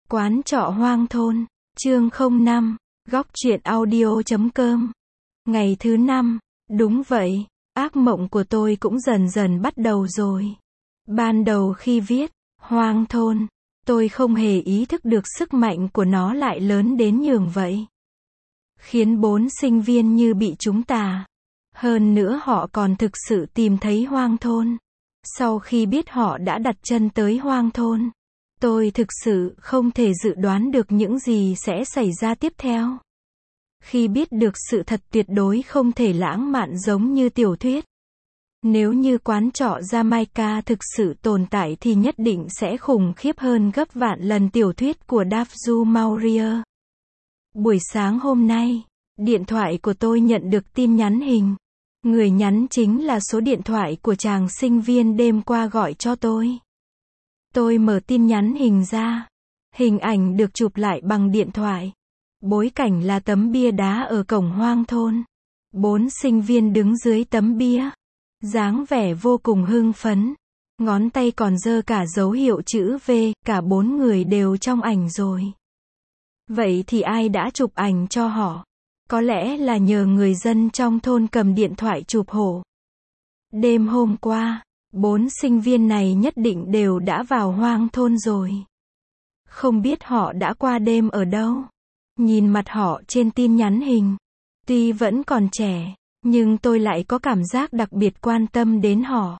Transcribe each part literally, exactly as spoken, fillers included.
Quán trọ hoang thôn, chương không năm, góc truyện audio chấm com. Ngày thứ năm, đúng vậy, ác mộng của tôi cũng dần dần bắt đầu rồi. Ban đầu khi viết, hoang thôn, tôi không hề ý thức được sức mạnh của nó lại lớn đến nhường vậy. Khiến bốn sinh viên như bị trúng tà. Hơn nữa họ còn thực sự tìm thấy hoang thôn. Sau khi biết họ đã đặt chân tới hoang thôn, tôi thực sự không thể dự đoán được những gì sẽ xảy ra tiếp theo. Khi biết được sự thật tuyệt đối không thể lãng mạn giống như tiểu thuyết. Nếu như quán trọ Jamaica thực sự tồn tại thì nhất định sẽ khủng khiếp hơn gấp vạn lần tiểu thuyết của Dafju Maurier. Buổi sáng hôm nay, điện thoại của tôi nhận được tin nhắn hình. Người nhắn chính là số điện thoại của chàng sinh viên đêm qua gọi cho tôi. Tôi mở tin nhắn hình ra. Hình ảnh được chụp lại bằng điện thoại. Bối cảnh là tấm bia đá ở cổng hoang thôn. Bốn sinh viên đứng dưới tấm bia. Dáng vẻ vô cùng hưng phấn. Ngón tay còn giơ cả dấu hiệu chữ V, cả bốn người đều trong ảnh rồi. Vậy thì ai đã chụp ảnh cho họ? Có lẽ là nhờ người dân trong thôn cầm điện thoại chụp hộ. Đêm hôm qua, bốn sinh viên này nhất định đều đã vào hoang thôn rồi. Không biết họ đã qua đêm ở đâu. Nhìn mặt họ trên tin nhắn hình. Tuy vẫn còn trẻ, nhưng tôi lại có cảm giác đặc biệt quan tâm đến họ.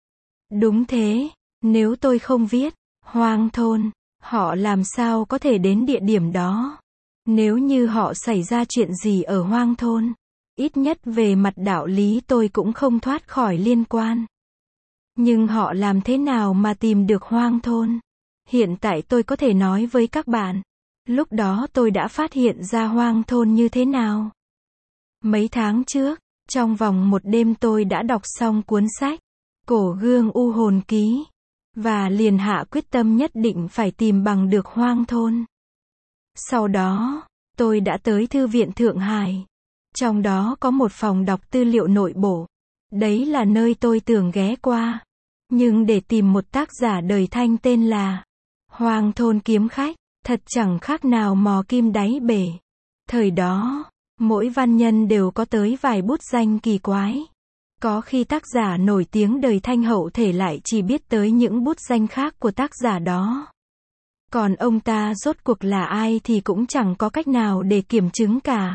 Đúng thế, nếu tôi không viết, hoang thôn, họ làm sao có thể đến địa điểm đó? Nếu như họ xảy ra chuyện gì ở hoang thôn, ít nhất về mặt đạo lý tôi cũng không thoát khỏi liên quan. Nhưng họ làm thế nào mà tìm được hoang thôn? Hiện tại tôi có thể nói với các bạn, lúc đó tôi đã phát hiện ra hoang thôn như thế nào. Mấy tháng trước, trong vòng một đêm tôi đã đọc xong cuốn sách Cổ Gương U Hồn Ký, và liền hạ quyết tâm nhất định phải tìm bằng được hoang thôn. Sau đó, tôi đã tới Thư viện Thượng Hải. Trong đó có một phòng đọc tư liệu nội bộ. Đấy là nơi tôi tưởng ghé qua. Nhưng để tìm một tác giả đời Thanh tên là Hoang Thôn Kiếm Khách, thật chẳng khác nào mò kim đáy bể. Thời đó, mỗi văn nhân đều có tới vài bút danh kỳ quái. Có khi tác giả nổi tiếng đời Thanh hậu thể lại chỉ biết tới những bút danh khác của tác giả đó. Còn ông ta rốt cuộc là ai thì cũng chẳng có cách nào để kiểm chứng cả.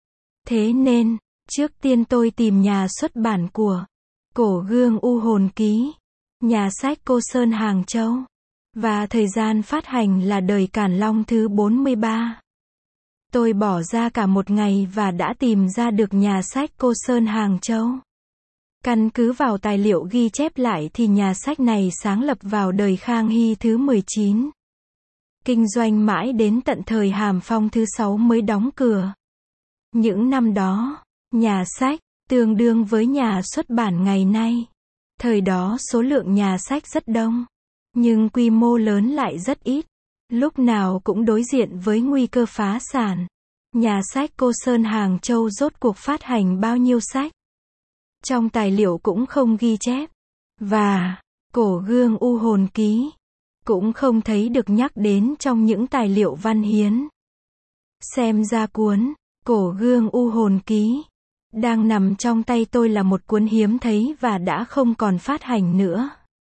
Thế nên, trước tiên tôi tìm nhà xuất bản của Cổ Gương U Hồn Ký, nhà sách Cô Sơn Hàng Châu. Và thời gian phát hành là đời Càn Long thứ bốn mươi ba. Tôi bỏ ra cả một ngày và đã tìm ra được nhà sách Cô Sơn Hàng Châu. Căn cứ vào tài liệu ghi chép lại thì nhà sách này sáng lập vào đời Khang Hy thứ mười chín. Kinh doanh mãi đến tận thời Hàm Phong thứ sáu mới đóng cửa. Những năm đó, nhà sách, tương đương với nhà xuất bản ngày nay. Thời đó số lượng nhà sách rất đông, nhưng quy mô lớn lại rất ít. Lúc nào cũng đối diện với nguy cơ phá sản. Nhà sách Cô Sơn Hàng Châu rốt cuộc phát hành bao nhiêu sách? Trong tài liệu cũng không ghi chép. Và, Cổ Gương U Hồn Ký cũng không thấy được nhắc đến trong những tài liệu văn hiến. Xem ra cuốn Cổ Gương U Hồn Ký đang nằm trong tay tôi là một cuốn hiếm thấy và đã không còn phát hành nữa.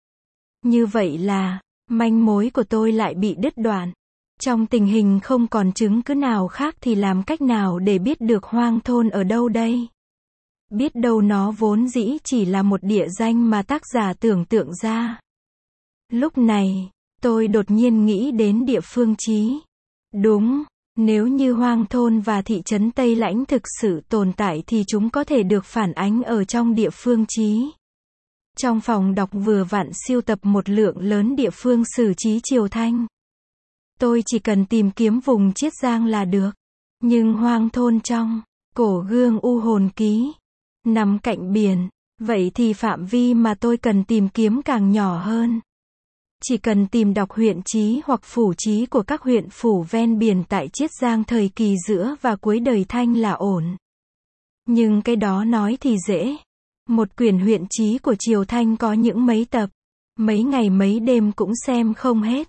Như vậy là, manh mối của tôi lại bị đứt đoạn. Trong tình hình không còn chứng cứ nào khác thì làm cách nào để biết được hoang thôn ở đâu đây? Biết đâu nó vốn dĩ chỉ là một địa danh mà tác giả tưởng tượng ra. Lúc này, tôi đột nhiên nghĩ đến địa phương chí. Đúng, nếu như hoang thôn và thị trấn Tây Lãnh thực sự tồn tại thì chúng có thể được phản ánh ở trong địa phương chí. Trong phòng đọc vừa vặn sưu tập một lượng lớn địa phương sử chí triều Thanh. Tôi chỉ cần tìm kiếm vùng Chiết Giang là được. Nhưng hoang thôn trong Cổ Gương U Hồn Ký nằm cạnh biển, vậy thì phạm vi mà tôi cần tìm kiếm càng nhỏ hơn. Chỉ cần tìm đọc huyện chí hoặc phủ chí của các huyện phủ ven biển tại Chiết Giang thời kỳ giữa và cuối đời Thanh là ổn. Nhưng cái đó nói thì dễ. Một quyển huyện chí của triều Thanh có những mấy tập, mấy ngày mấy đêm cũng xem không hết.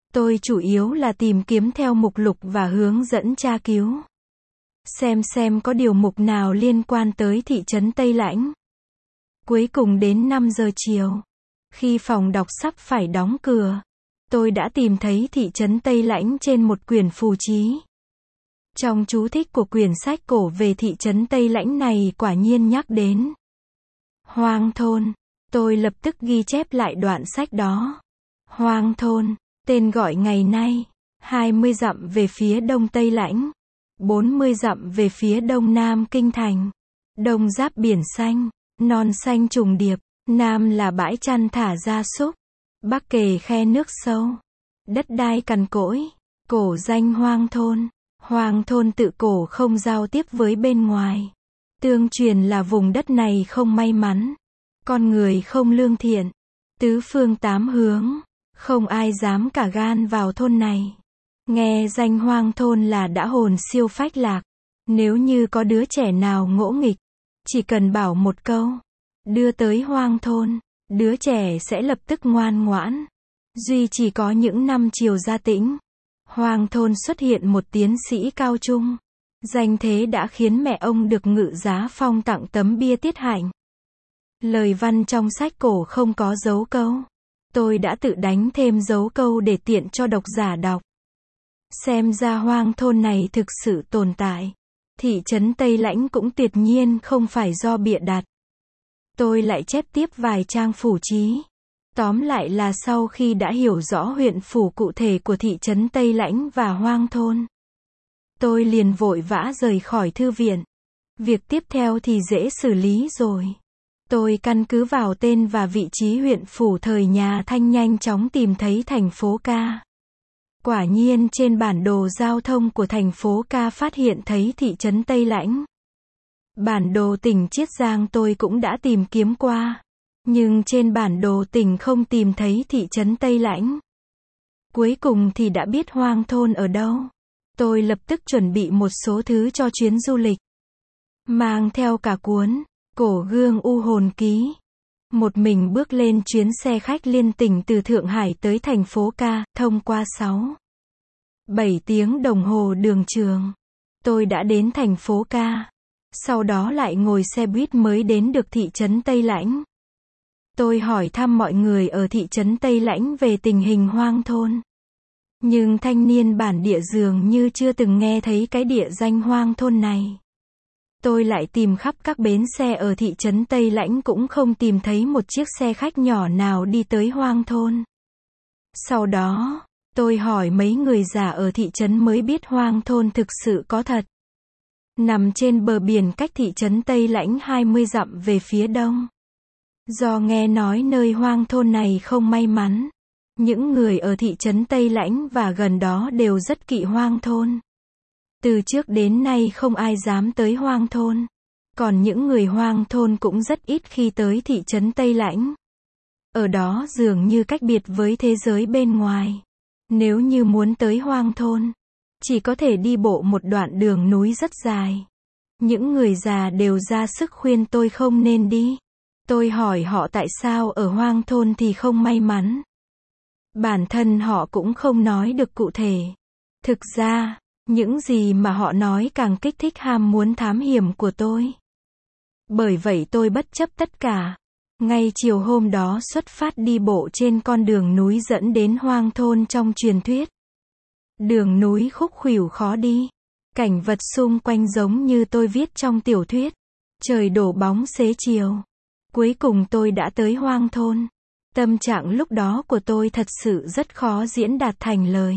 Tôi chủ yếu là tìm kiếm theo mục lục và hướng dẫn tra cứu. Xem xem có điều mục nào liên quan tới thị trấn Tây Lãnh. Cuối cùng đến năm giờ chiều, khi phòng đọc sắp phải đóng cửa, tôi đã tìm thấy thị trấn Tây Lãnh trên một quyển phù chí. Trong chú thích của quyển sách cổ về thị trấn Tây Lãnh này quả nhiên nhắc đến Hoang thôn. Tôi lập tức ghi chép lại đoạn sách đó. Hoang thôn, tên gọi ngày nay, hai mươi dặm về phía đông Tây Lãnh, bốn mươi dặm về phía đông nam kinh thành. Đông giáp biển xanh, non xanh trùng điệp, nam là bãi chăn thả gia súc, bắc kề khe nước sâu, đất đai cằn cỗi, cổ danh hoang thôn. Hoang thôn tự cổ không giao tiếp với bên ngoài. Tương truyền là vùng đất này không may mắn, con người không lương thiện, tứ phương tám hướng, không ai dám cả gan vào thôn này. Nghe danh hoang thôn là đã hồn siêu phách lạc. Nếu như có đứa trẻ nào ngỗ nghịch, chỉ cần bảo một câu, đưa tới hoang thôn, đứa trẻ sẽ lập tức ngoan ngoãn. Duy chỉ có những năm chiều Gia Tĩnh, hoang thôn xuất hiện một tiến sĩ cao trung. Danh thế đã khiến mẹ ông được Ngự Giá Phong tặng tấm bia tiết hạnh. Lời văn trong sách cổ không có dấu câu. Tôi đã tự đánh thêm dấu câu để tiện cho độc giả đọc. Xem ra hoang thôn này thực sự tồn tại. Thị trấn Tây Lãnh cũng tuyệt nhiên không phải do bịa đặt. Tôi lại chép tiếp vài trang phủ chí. Tóm lại là sau khi đã hiểu rõ huyện phủ cụ thể của thị trấn Tây Lãnh và hoang thôn, tôi liền vội vã rời khỏi thư viện. Việc tiếp theo thì dễ xử lý rồi. Tôi căn cứ vào tên và vị trí huyện phủ thời nhà Thanh nhanh chóng tìm thấy thành phố Ca. Quả nhiên trên bản đồ giao thông của thành phố Ca phát hiện thấy thị trấn Tây Lãnh. Bản đồ tỉnh Chiết Giang tôi cũng đã tìm kiếm qua, nhưng trên bản đồ tỉnh không tìm thấy thị trấn Tây Lãnh. Cuối cùng thì đã biết hoang thôn ở đâu. Tôi lập tức chuẩn bị một số thứ cho chuyến du lịch. Mang theo cả cuốn Cổ Gương U Hồn Ký. Một mình bước lên chuyến xe khách liên tỉnh từ Thượng Hải tới thành phố Ca, thông qua sáu, bảy tiếng đồng hồ đường trường. Tôi đã đến thành phố Ca. Sau đó lại ngồi xe buýt mới đến được thị trấn Tây Lãnh. Tôi hỏi thăm mọi người ở thị trấn Tây Lãnh về tình hình hoang thôn. Nhưng thanh niên bản địa dường như chưa từng nghe thấy cái địa danh hoang thôn này. Tôi lại tìm khắp các bến xe ở thị trấn Tây Lãnh cũng không tìm thấy một chiếc xe khách nhỏ nào đi tới hoang thôn. Sau đó, tôi hỏi mấy người già ở thị trấn mới biết hoang thôn thực sự có thật. Nằm trên bờ biển cách thị trấn Tây Lãnh hai mươi dặm về phía đông. Do nghe nói nơi hoang thôn này không may mắn, những người ở thị trấn Tây Lãnh và gần đó đều rất kỵ hoang thôn. Từ trước đến nay không ai dám tới hoang thôn. Còn những người hoang thôn cũng rất ít khi tới thị trấn Tây Lãnh. Ở đó dường như cách biệt với thế giới bên ngoài. Nếu như muốn tới hoang thôn, chỉ có thể đi bộ một đoạn đường núi rất dài. Những người già đều ra sức khuyên tôi không nên đi. Tôi hỏi họ tại sao ở hoang thôn thì không may mắn. Bản thân họ cũng không nói được cụ thể. Thực ra, những gì mà họ nói càng kích thích ham muốn thám hiểm của tôi. Bởi vậy tôi bất chấp tất cả. Ngay chiều hôm đó xuất phát đi bộ trên con đường núi dẫn đến hoang thôn trong truyền thuyết. Đường núi khúc khuỷu khó đi. Cảnh vật xung quanh giống như tôi viết trong tiểu thuyết. Trời đổ bóng xế chiều. Cuối cùng tôi đã tới hoang thôn. Tâm trạng lúc đó của tôi thật sự rất khó diễn đạt thành lời.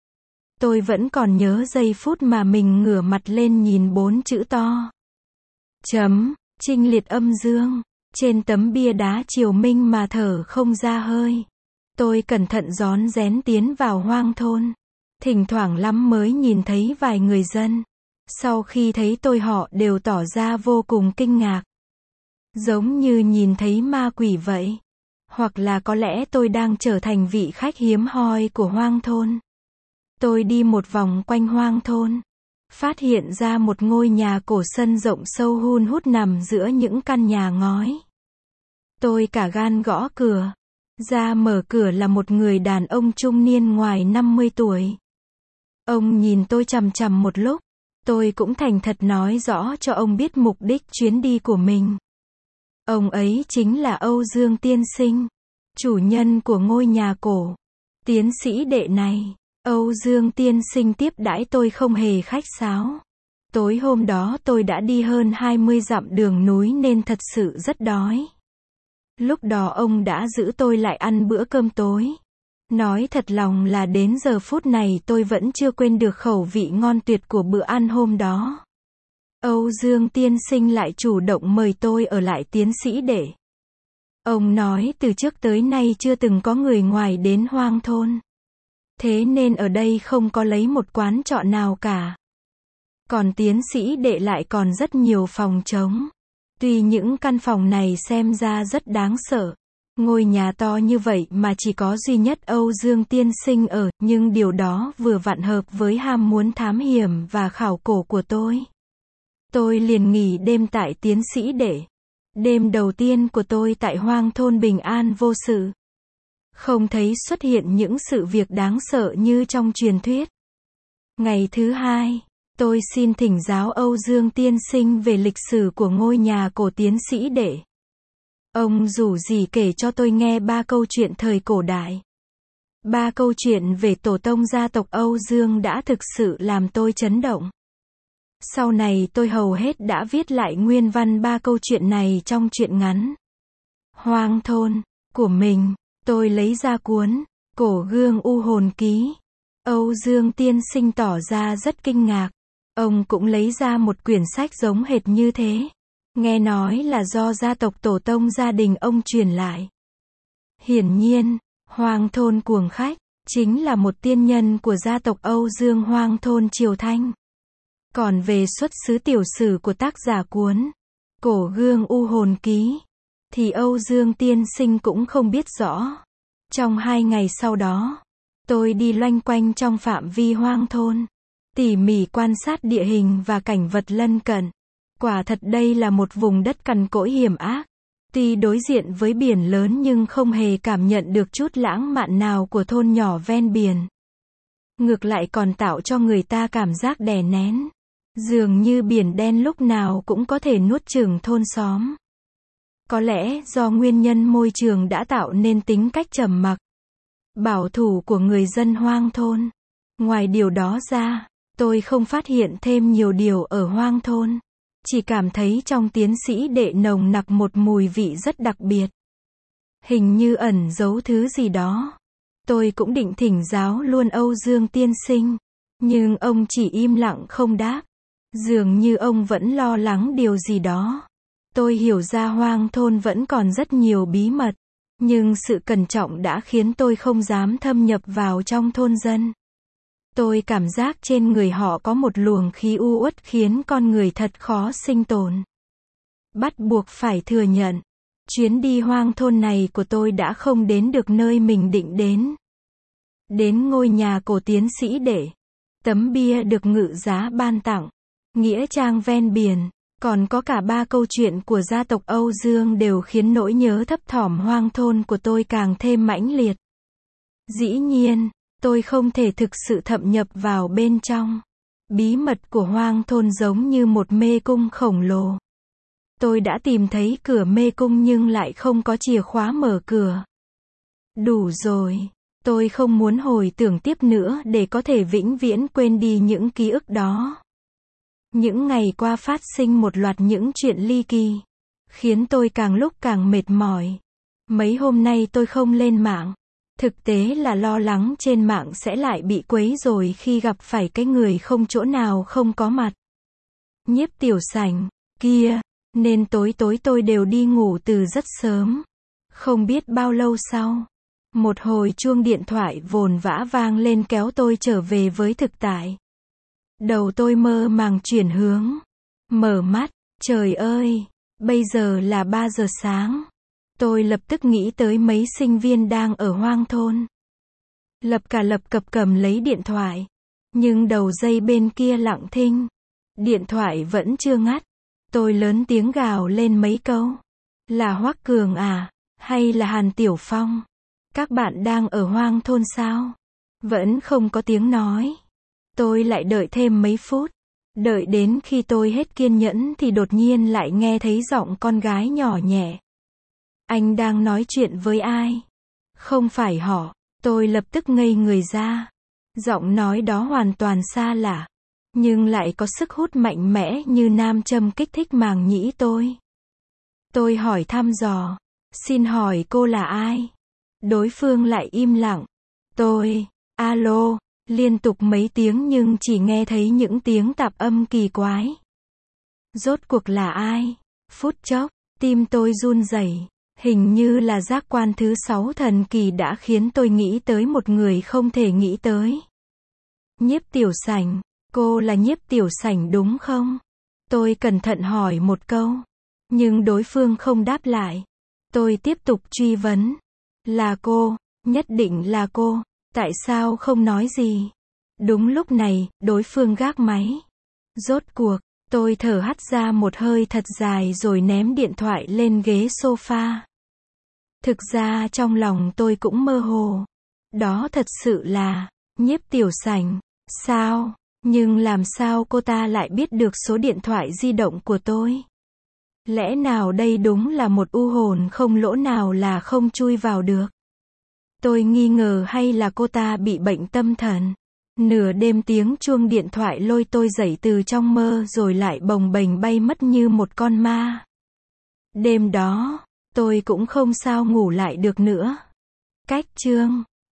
Tôi vẫn còn nhớ giây phút mà mình ngửa mặt lên nhìn bốn chữ to. Chấm, Trinh Liệt Âm Dương. Trên tấm bia đá triều minh mà thở không ra hơi. Tôi cẩn thận rón rén tiến vào hoang thôn. Thỉnh thoảng lắm mới nhìn thấy vài người dân. Sau khi thấy tôi họ đều tỏ ra vô cùng kinh ngạc. Giống như nhìn thấy ma quỷ vậy. Hoặc là có lẽ tôi đang trở thành vị khách hiếm hoi của hoang thôn. Tôi đi một vòng quanh hoang thôn. Phát hiện ra một ngôi nhà cổ sân rộng sâu hun hút nằm giữa những căn nhà ngói. Tôi cả gan gõ cửa. Ra mở cửa là một người đàn ông trung niên ngoài năm mươi tuổi. Ông nhìn tôi chằm chằm một lúc. Tôi cũng thành thật nói rõ cho ông biết mục đích chuyến đi của mình. Ông ấy chính là Âu Dương tiên sinh, chủ nhân của ngôi nhà cổ. Tiến sĩ đệ này, Âu Dương tiên sinh tiếp đãi tôi không hề khách sáo. Tối hôm đó tôi đã đi hơn hai mươi dặm đường núi nên thật sự rất đói. Lúc đó ông đã giữ tôi lại ăn bữa cơm tối. Nói thật lòng là đến giờ phút này tôi vẫn chưa quên được khẩu vị ngon tuyệt của bữa ăn hôm đó. Âu Dương tiên sinh lại chủ động mời tôi ở lại tiến sĩ đệ. Ông nói từ trước tới nay chưa từng có người ngoài đến hoang thôn. Thế nên ở đây không có lấy một quán trọ nào cả. Còn tiến sĩ đệ lại còn rất nhiều phòng trống. Tuy những căn phòng này xem ra rất đáng sợ. Ngôi nhà to như vậy mà chỉ có duy nhất Âu Dương tiên sinh ở, nhưng điều đó vừa vặn hợp với ham muốn thám hiểm và khảo cổ của tôi. Tôi liền nghỉ đêm tại tiến sĩ đệ. Đêm đầu tiên của tôi tại hoang thôn bình an vô sự. Không thấy xuất hiện những sự việc đáng sợ như trong truyền thuyết. Ngày thứ hai, tôi xin thỉnh giáo Âu Dương tiên sinh về lịch sử của ngôi nhà cổ tiến sĩ đệ. Ông rủ rỉ kể cho tôi nghe ba câu chuyện thời cổ đại. Ba câu chuyện về tổ tông gia tộc Âu Dương đã thực sự làm tôi chấn động. Sau này tôi hầu hết đã viết lại nguyên văn ba câu chuyện này trong truyện ngắn Hoang thôn của mình. Tôi lấy ra cuốn Cổ Gương U Hồn Ký. Âu Dương tiên sinh tỏ ra rất kinh ngạc. Ông cũng lấy ra một quyển sách giống hệt như thế. Nghe nói là do gia tộc tổ tông gia đình ông truyền lại. Hiển nhiên, Hoang thôn cuồng khách chính là một tiên nhân của gia tộc Âu Dương Hoang thôn Triều Thanh. Còn về xuất xứ tiểu sử của tác giả cuốn Cổ Gương U Hồn Ký thì Âu Dương tiên sinh cũng không biết rõ. Trong hai ngày sau đó, tôi đi loanh quanh trong phạm vi hoang thôn, tỉ mỉ quan sát địa hình và cảnh vật lân cận. Quả thật đây là một vùng đất cằn cỗi hiểm ác. Tuy đối diện với biển lớn nhưng không hề cảm nhận được chút lãng mạn nào của thôn nhỏ ven biển. Ngược lại còn tạo cho người ta cảm giác đè nén. Dường như biển đen lúc nào cũng có thể nuốt chửng thôn xóm. Có lẽ do nguyên nhân môi trường đã tạo nên tính cách trầm mặc, bảo thủ của người dân hoang thôn. Ngoài điều đó ra, tôi không phát hiện thêm nhiều điều ở hoang thôn. Chỉ cảm thấy trong tiến sĩ đệ nồng nặc một mùi vị rất đặc biệt. Hình như ẩn giấu thứ gì đó. Tôi cũng định thỉnh giáo luôn Âu Dương tiên sinh. Nhưng ông chỉ im lặng không đáp. Dường như ông vẫn lo lắng điều gì đó. Tôi hiểu ra hoang thôn vẫn còn rất nhiều bí mật. Nhưng sự cẩn trọng đã khiến tôi không dám thâm nhập vào trong thôn dân. Tôi cảm giác trên người họ có một luồng khí u uất khiến con người thật khó sinh tồn. Bắt buộc phải thừa nhận, chuyến đi hoang thôn này của tôi đã không đến được nơi mình định đến. Đến ngôi nhà cổ tiến sĩ đệ, tấm bia được ngự giá ban tặng, nghĩa trang ven biển, còn có cả ba câu chuyện của gia tộc Âu Dương đều khiến nỗi nhớ thấp thỏm hoang thôn của tôi càng thêm mãnh liệt. Dĩ nhiên, tôi không thể thực sự thâm nhập vào bên trong. Bí mật của hoang thôn giống như một mê cung khổng lồ. Tôi đã tìm thấy cửa mê cung nhưng lại không có chìa khóa mở cửa. Đủ rồi. Tôi không muốn hồi tưởng tiếp nữa để có thể vĩnh viễn quên đi những ký ức đó. Những ngày qua phát sinh một loạt những chuyện ly kỳ, khiến tôi càng lúc càng mệt mỏi. Mấy hôm nay tôi không lên mạng. Thực tế là lo lắng trên mạng sẽ lại bị quấy rồi khi gặp phải cái người không chỗ nào không có mặt. Nhiếp tiểu sảnh, kia, nên tối tối tôi đều đi ngủ từ rất sớm. Không biết bao lâu sau, một hồi chuông điện thoại vồn vã vang lên kéo tôi trở về với thực tại. Đầu tôi mơ màng chuyển hướng. Mở mắt, trời ơi, bây giờ là ba giờ sáng. Tôi lập tức nghĩ tới mấy sinh viên đang ở hoang thôn. Lập cả lập cập cầm lấy điện thoại. Nhưng đầu dây bên kia lặng thinh. Điện thoại vẫn chưa ngắt. Tôi lớn tiếng gào lên mấy câu. Là Hoắc Cường à? Hay là Hàn Tiểu Phong? Các bạn đang ở hoang thôn sao? Vẫn không có tiếng nói. Tôi lại đợi thêm mấy phút. Đợi đến khi tôi hết kiên nhẫn thì đột nhiên lại nghe thấy giọng con gái nhỏ nhẹ. Anh đang nói chuyện với ai? Không phải họ. Tôi lập tức ngây người ra. Giọng nói đó hoàn toàn xa lạ, nhưng lại có sức hút mạnh mẽ như nam châm kích thích màng nhĩ tôi. Tôi hỏi thăm dò. Xin hỏi cô là ai? Đối phương lại im lặng. Tôi, alo, liên tục mấy tiếng nhưng chỉ nghe thấy những tiếng tạp âm kỳ quái. Rốt cuộc là ai? Phút chốc, tim tôi run rẩy. Hình như là giác quan thứ sáu thần kỳ đã khiến tôi nghĩ tới một người không thể nghĩ tới. Nhiếp Tiểu Sảnh, cô là Nhiếp Tiểu Sảnh đúng không? Tôi cẩn thận hỏi một câu, nhưng đối phương không đáp lại. Tôi tiếp tục truy vấn. Là cô, nhất định là cô, tại sao không nói gì? Đúng lúc này, đối phương gác máy. Rốt cuộc, tôi thở hắt ra một hơi thật dài rồi ném điện thoại lên ghế sofa. Thực ra trong lòng tôi cũng mơ hồ. Đó thật sự là Nhiếp Tiểu Sảnh. Sao? Nhưng làm sao cô ta lại biết được số điện thoại di động của tôi? Lẽ nào đây đúng là một u hồn không lỗ nào là không chui vào được? Tôi nghi ngờ hay là cô ta bị bệnh tâm thần? Nửa đêm tiếng chuông điện thoại lôi tôi dậy từ trong mơ rồi lại bồng bềnh bay mất như một con ma. Đêm đó, tôi cũng không sao ngủ lại được nữa. Cách chương